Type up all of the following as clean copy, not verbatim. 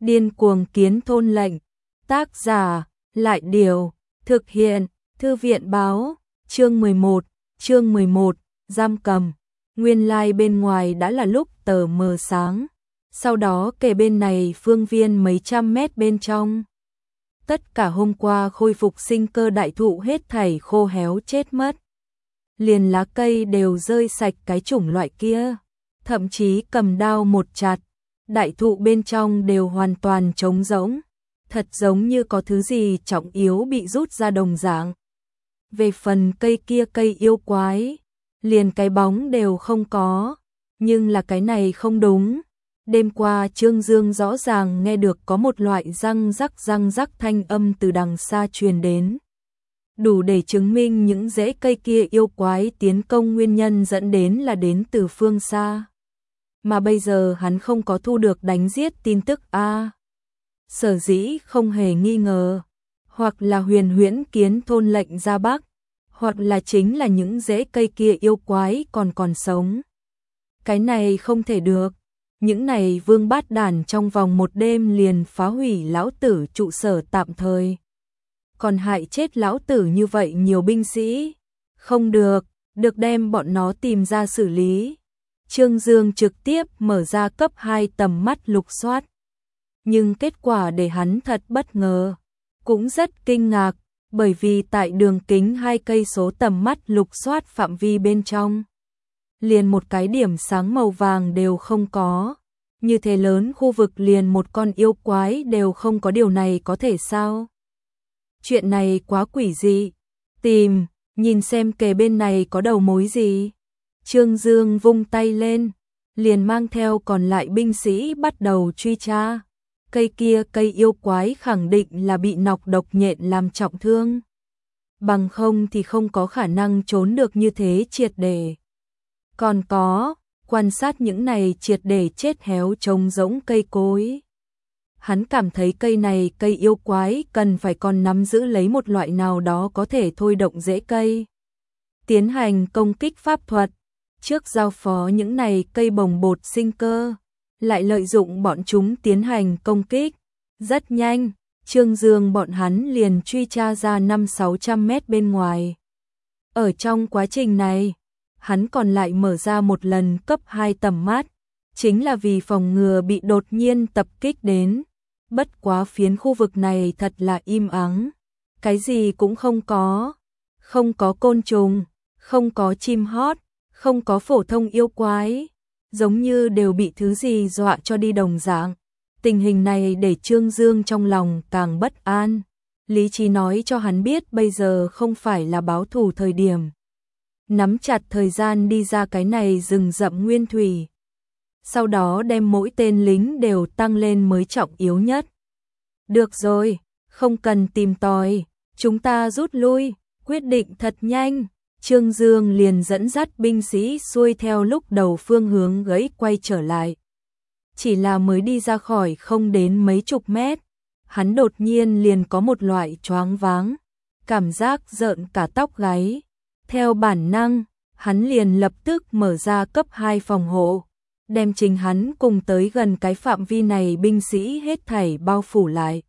Điên cuồng kiến thôn lệnh. Tác giả, Lại Điều. Thực hiện, Thư viện báo. Chương 11, giam cầm. Nguyên lai bên ngoài đã là lúc tờ mờ sáng. Sau đó kề bên này phương viên mấy trăm mét bên trong. Tất cả hôm qua khôi phục sinh cơ đại thụ hết thảy khô héo chết mất. Liền lá cây đều rơi sạch cái chủng loại kia. Thậm chí cầm đao một chặt. Đại thụ bên trong đều hoàn toàn trống rỗng. Thật giống như có thứ gì trọng yếu bị rút ra đồng dạng. Về phần cây kia cây yêu quái, liền cái bóng đều không có. Nhưng là cái này không đúng. Đêm qua Trương Dương rõ ràng nghe được có một loại răng rắc thanh âm từ đằng xa truyền đến. Đủ để chứng minh những rễ cây kia yêu quái tiến công nguyên nhân dẫn đến là đến từ phương xa. Mà bây giờ hắn không có thu được đánh giết tin tức a. Sở dĩ không hề nghi ngờ, hoặc là Huyền Huyễn kiến thôn lệnh ra Bắc, hoặc là chính là những rễ cây kia yêu quái còn sống. Cái này không thể được, những này vương bát đản trong vòng một đêm liền phá hủy lão tử trụ sở tạm thời. Còn hại chết lão tử như vậy nhiều binh sĩ, không được, được đem bọn nó tìm ra xử lý. Trương Dương trực tiếp mở ra cấp 2 tầm mắt lục soát. Nhưng kết quả để hắn thật bất ngờ, cũng rất kinh ngạc, bởi vì tại đường kính 2 cây số tầm mắt lục soát phạm vi bên trong, liền một cái điểm sáng màu vàng đều không có. Như thế lớn khu vực liền một con yêu quái đều không có, điều này có thể sao? Chuyện này quá quỷ dị. Tìm, nhìn xem kề bên này có đầu mối gì. Trương Dương vung tay lên, liền mang theo còn lại binh sĩ bắt đầu truy tra. Cây kia cây yêu quái khẳng định là bị nọc độc nhện làm trọng thương. Bằng không thì không có khả năng trốn được như thế triệt để. Còn có, quan sát những này triệt để chết héo trông rỗng cây cối. Hắn cảm thấy cây này cây yêu quái cần phải còn nắm giữ lấy một loại nào đó có thể thôi động rễ cây. Tiến hành công kích pháp thuật, trước giao phó những này cây bồng bột sinh cơ, lại lợi dụng bọn chúng tiến hành công kích. Rất nhanh, Trương Dương bọn hắn liền truy tra ra 500-600 mét bên ngoài. Ở trong quá trình này, hắn còn lại mở ra một lần cấp 2 tầm mắt, chính là vì phòng ngừa bị đột nhiên tập kích đến. Bất quá phiến khu vực này thật là im ắng, cái gì cũng không có. Không có côn trùng, không có chim hót, không có phổ thông yêu quái, giống như đều bị thứ gì dọa cho đi đồng dạng. Tình hình này để Trương Dương trong lòng càng bất an. Lý trí nói cho hắn biết bây giờ không phải là báo thù thời điểm. Nắm chặt thời gian đi ra cái này rừng rậm nguyên thủy. Sau đó đem mỗi tên lính đều tăng lên mới trọng yếu nhất. Được rồi, không cần tìm tòi, chúng ta rút lui, quyết định thật nhanh. Trương Dương liền dẫn dắt binh sĩ xuôi theo lúc đầu phương hướng gãy quay trở lại. Chỉ là mới đi ra khỏi không đến mấy chục mét, hắn đột nhiên liền có một loại choáng váng, cảm giác rợn cả tóc gáy. Theo bản năng, hắn liền lập tức mở ra cấp 2 phòng hộ, đem chính hắn cùng tới gần cái phạm vi này binh sĩ hết thảy bao phủ lại.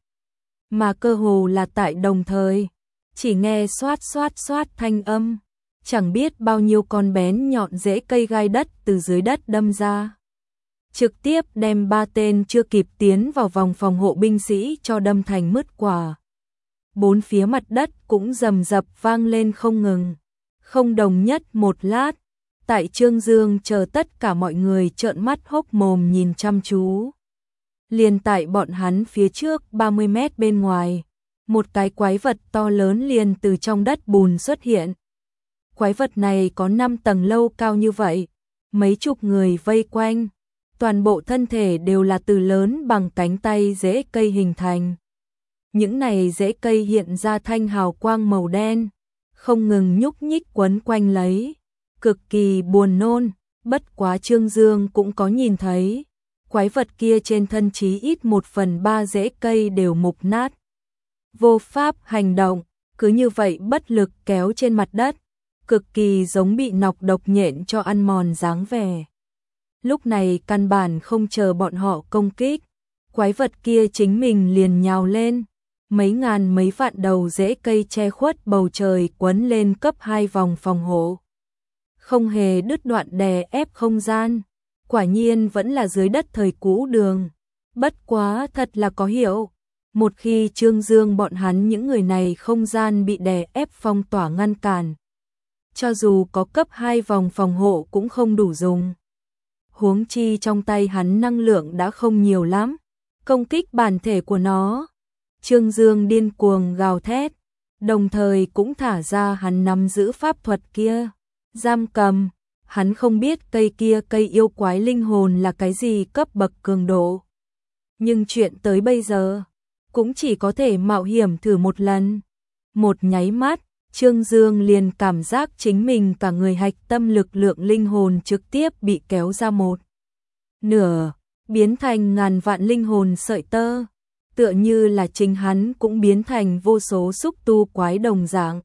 Mà cơ hồ là tại đồng thời, chỉ nghe xoát xoát thanh âm, chẳng biết bao nhiêu con bén nhọn rễ cây gai đất từ dưới đất đâm ra. Trực tiếp đem 3 tên chưa kịp tiến vào vòng phòng hộ binh sĩ cho đâm thành mứt quả. Bốn phía mặt đất cũng rầm rập vang lên không ngừng. Không đồng nhất một lát, tại Trương Dương chờ tất cả mọi người trợn mắt hốc mồm nhìn chăm chú. Liền tại bọn hắn phía trước 30 mét bên ngoài, một cái quái vật to lớn liền từ trong đất bùn xuất hiện. Quái vật này có 5 tầng lâu cao như vậy, mấy chục người vây quanh, toàn bộ thân thể đều là từ lớn bằng cánh tay rễ cây hình thành. Những này rễ cây hiện ra thanh hào quang màu đen, không ngừng nhúc nhích quấn quanh lấy, cực kỳ buồn nôn. Bất quá Trương Dương cũng có nhìn thấy, quái vật kia trên thân chí ít 1/3 rễ cây đều mục nát. Vô pháp hành động, cứ như vậy bất lực kéo trên mặt đất, cực kỳ giống bị nọc độc nhện cho ăn mòn dáng vẻ. Lúc này căn bản không chờ bọn họ công kích, quái vật kia chính mình liền nhào lên, mấy ngàn mấy vạn đầu rễ cây che khuất bầu trời quấn lên cấp 2 vòng phòng hộ. Không hề đứt đoạn đè ép không gian, quả nhiên vẫn là dưới đất thời cũ đường. Bất quá thật là có hiệu, một khi Trương Dương bọn hắn những người này không gian bị đè ép phong tỏa ngăn cản, cho dù có cấp 2 vòng phòng hộ cũng không đủ dùng. Huống chi trong tay hắn năng lượng đã không nhiều lắm, công kích bản thể của nó. Trương Dương điên cuồng gào thét, đồng thời cũng thả ra hắn nắm giữ pháp thuật kia. Giam cầm, hắn không biết cây kia cây yêu quái linh hồn là cái gì cấp bậc cường độ. Nhưng chuyện tới bây giờ, cũng chỉ có thể mạo hiểm thử một lần. Một nháy mắt, Trương Dương liền cảm giác chính mình cả người hạch tâm lực lượng linh hồn trực tiếp bị kéo ra một nửa, biến thành ngàn vạn linh hồn sợi tơ, tựa như là chính hắn cũng biến thành vô số xúc tu quái đồng dạng,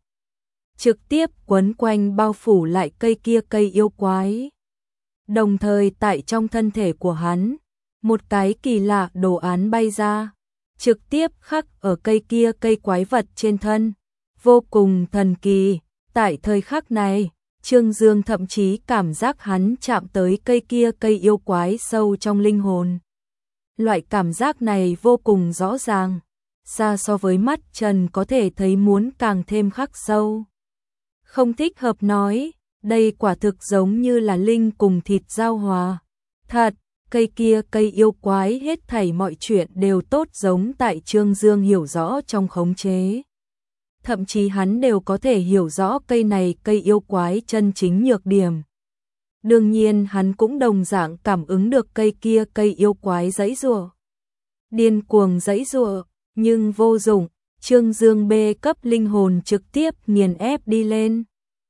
trực tiếp quấn quanh bao phủ lại cây kia cây yêu quái. Đồng thời tại trong thân thể của hắn, một cái kỳ lạ đồ án bay ra, trực tiếp khắc ở cây kia cây quái vật trên thân, vô cùng thần kỳ. Tại thời khắc này, Trương Dương thậm chí cảm giác hắn chạm tới cây kia cây yêu quái sâu trong linh hồn. Loại cảm giác này vô cùng rõ ràng, xa so với mắt trần có thể thấy muốn càng thêm khắc sâu. Không thích hợp nói, đây quả thực giống như là linh cùng thịt giao hòa. Thật, cây kia cây yêu quái hết thảy mọi chuyện đều tốt giống tại Trương Dương hiểu rõ trong khống chế. Thậm chí hắn đều có thể hiểu rõ cây này cây yêu quái chân chính nhược điểm. Đương nhiên hắn cũng đồng dạng cảm ứng được cây kia cây yêu quái giãy giụa. Điên cuồng giãy giụa, nhưng vô dụng, Trương Dương B cấp linh hồn trực tiếp nghiền ép đi lên.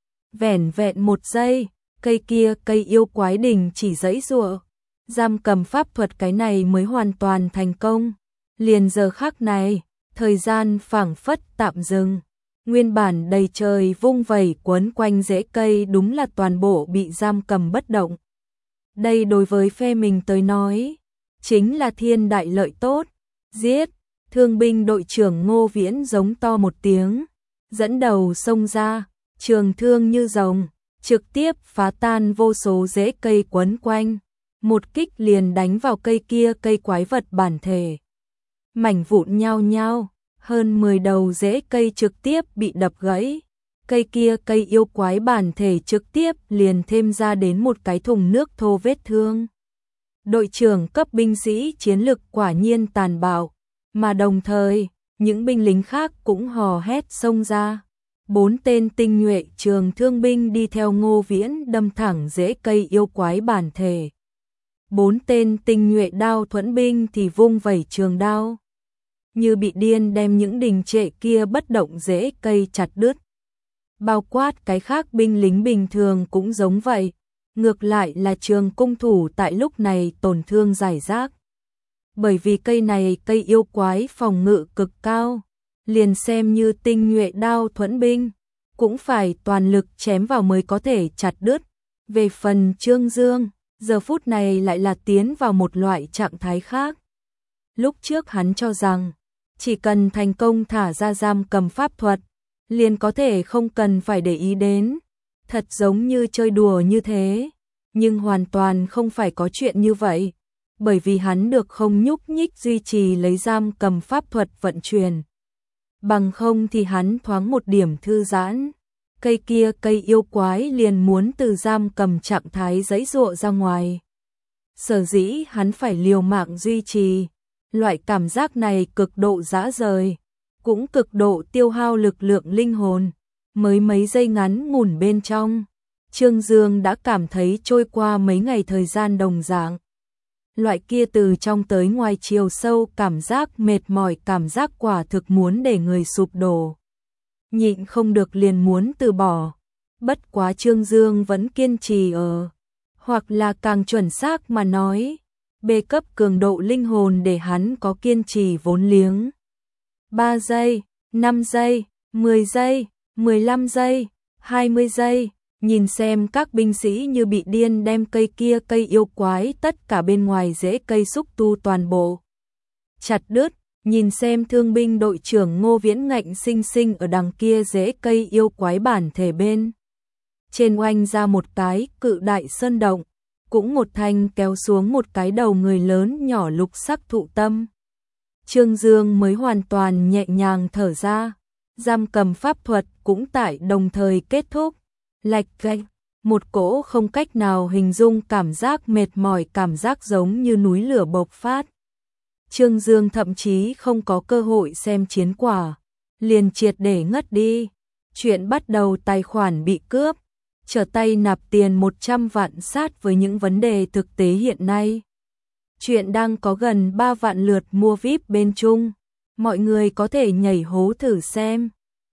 Vẻn vẹn một giây, cây kia cây yêu quái đình chỉ giãy giụa. Giam cầm pháp thuật cái này mới hoàn toàn thành công. Liền giờ khắc này, thời gian phảng phất tạm dừng. Nguyên bản đầy trời vung vẩy quấn quanh rễ cây đúng là toàn bộ bị giam cầm bất động. Đây đối với phe mình tới nói, chính là thiên đại lợi tốt. Giết, thương binh đội trưởng Ngô Viễn giống to một tiếng, dẫn đầu xông ra, trường thương như rồng, trực tiếp phá tan vô số rễ cây quấn quanh. Một kích liền đánh vào cây kia cây quái vật bản thể. Mảnh vụn nhao nhao, hơn 10 đầu rễ cây trực tiếp bị đập gãy. Cây kia cây yêu quái bản thể trực tiếp liền thêm ra đến một cái thùng nước thô vết thương. Đội trưởng cấp binh sĩ chiến lực quả nhiên tàn bạo, mà đồng thời, những binh lính khác cũng hò hét xông ra. 4 tên tinh nhuệ trường thương binh đi theo Ngô Viễn đâm thẳng rễ cây yêu quái bản thể. 4 tên tinh nhuệ đao thuẫn binh thì vung vẩy trường đao, như bị điên đem những đình trệ kia bất động rễ cây chặt đứt. Bao quát cái khác binh lính bình thường cũng giống vậy, ngược lại là trường cung thủ tại lúc này tổn thương rải rác. Bởi vì cây này cây yêu quái phòng ngự cực cao, liền xem như tinh nhuệ đao thuẫn binh, cũng phải toàn lực chém vào mới có thể chặt đứt. Về phần Trương Dương, giờ phút này lại là tiến vào một loại trạng thái khác. Lúc trước hắn cho rằng, chỉ cần thành công thả ra giam cầm pháp thuật, liền có thể không cần phải để ý đến. Thật giống như chơi đùa như thế, nhưng hoàn toàn không phải có chuyện như vậy, bởi vì hắn được không nhúc nhích duy trì lấy giam cầm pháp thuật vận chuyển. Bằng không thì hắn thoáng một điểm thư giãn, cây kia cây yêu quái liền muốn từ giam cầm trạng thái giãy giụa ra ngoài. Sở dĩ hắn phải liều mạng duy trì, loại cảm giác này cực độ dã rời, cũng cực độ tiêu hao lực lượng linh hồn, mới mấy giây ngắn ngủn bên trong, Trương Dương đã cảm thấy trôi qua mấy ngày thời gian đồng dạng. Loại kia từ trong tới ngoài chiều sâu cảm giác mệt mỏi, cảm giác quả thực muốn để người sụp đổ. Nhịn không được liền muốn từ bỏ. Bất quá Trương Dương vẫn kiên trì ở, hoặc là càng chuẩn xác mà nói, B cấp cường độ linh hồn để hắn có kiên trì vốn liếng. 3 giây, 5 giây, 10 giây, 15 giây, 20 giây, nhìn xem các binh sĩ như bị điên đem cây kia cây yêu quái tất cả bên ngoài rễ cây xúc tu toàn bộ chặt đứt, nhìn xem thương binh đội trưởng Ngô Viễn ngạnh sinh sinh ở đằng kia rễ cây yêu quái bản thể bên. Trên oanh ra một cái cự đại sơn động, cũng một thanh kéo xuống một cái đầu người lớn nhỏ lục sắc thụ tâm. Trương Dương mới hoàn toàn nhẹ nhàng thở ra, giam cầm pháp thuật cũng tại đồng thời kết thúc. Lạch cạch, một cỗ không cách nào hình dung cảm giác mệt mỏi, cảm giác giống như núi lửa bộc phát. Trương Dương thậm chí không có cơ hội xem chiến quả, liền triệt để ngất đi. Chuyện bắt đầu tài khoản bị cướp, trở tay nạp tiền 100 vạn sát với những vấn đề thực tế hiện nay. Chuyện đang có gần 3 vạn lượt mua VIP bên Trung, mọi người có thể nhảy hố thử xem.